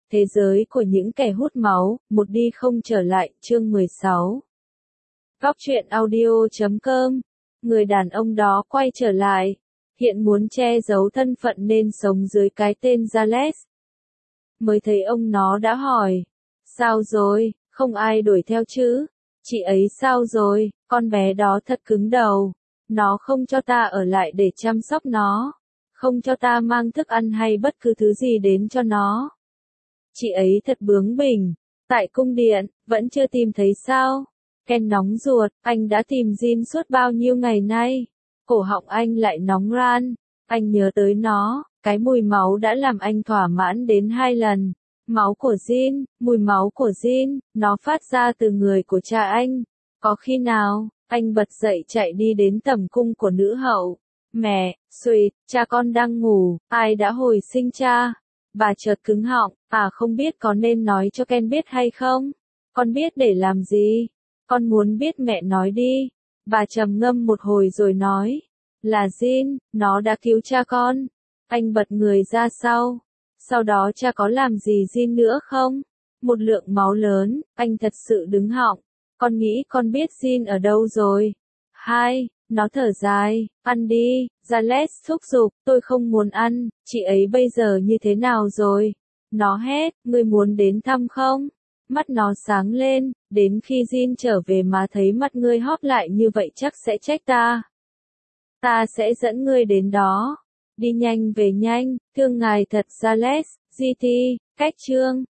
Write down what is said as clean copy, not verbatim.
Thế giới của những kẻ hút máu, một đi không trở lại, chương 16. Góc truyện audio.com. Người đàn ông đó quay trở lại, hiện muốn che giấu thân phận nên sống dưới cái tên Jales. Mới thấy ông nó đã hỏi, sao rồi, không ai đuổi theo chứ? Chị ấy sao rồi, con bé đó thật cứng đầu. Nó không cho ta ở lại để chăm sóc nó. Không cho ta mang thức ăn hay bất cứ thứ gì đến cho nó. Chị ấy thật bướng bỉnh. Tại cung điện, vẫn chưa tìm thấy sao? Ken nóng ruột, anh đã tìm Jin suốt bao nhiêu ngày nay. Cổ họng anh lại nóng ran. Anh nhớ tới nó, cái mùi máu đã làm anh thỏa mãn đến 2 lần. Máu của Jin, mùi máu của Jin, nó phát ra từ người của cha anh. Có khi nào, anh bật dậy chạy đi đến tẩm cung của nữ hậu. Mẹ, Sweet, cha con đang ngủ, ai đã hồi sinh cha? Bà chợt cứng họng, không biết có nên nói cho Ken biết hay không? Con biết để làm gì? Con muốn biết mẹ nói đi. Bà trầm ngâm một hồi rồi nói, là Jin, nó đã cứu cha con. Anh bật người ra sau đó cha có làm gì Jin nữa không? Một lượng máu lớn, anh thật sự đứng họng. Con nghĩ con biết Jin ở đâu rồi. Nó thở dài, ăn đi, Jales thúc giục, tôi không muốn ăn, chị ấy bây giờ như thế nào rồi? Nó hét, ngươi muốn đến thăm không? Mắt nó sáng lên, đến khi Jin trở về mà thấy mắt ngươi hóp lại như vậy chắc sẽ trách ta. Ta sẽ dẫn ngươi đến đó. Đi nhanh về nhanh, thương ngài thật Jales, GT, cách chương.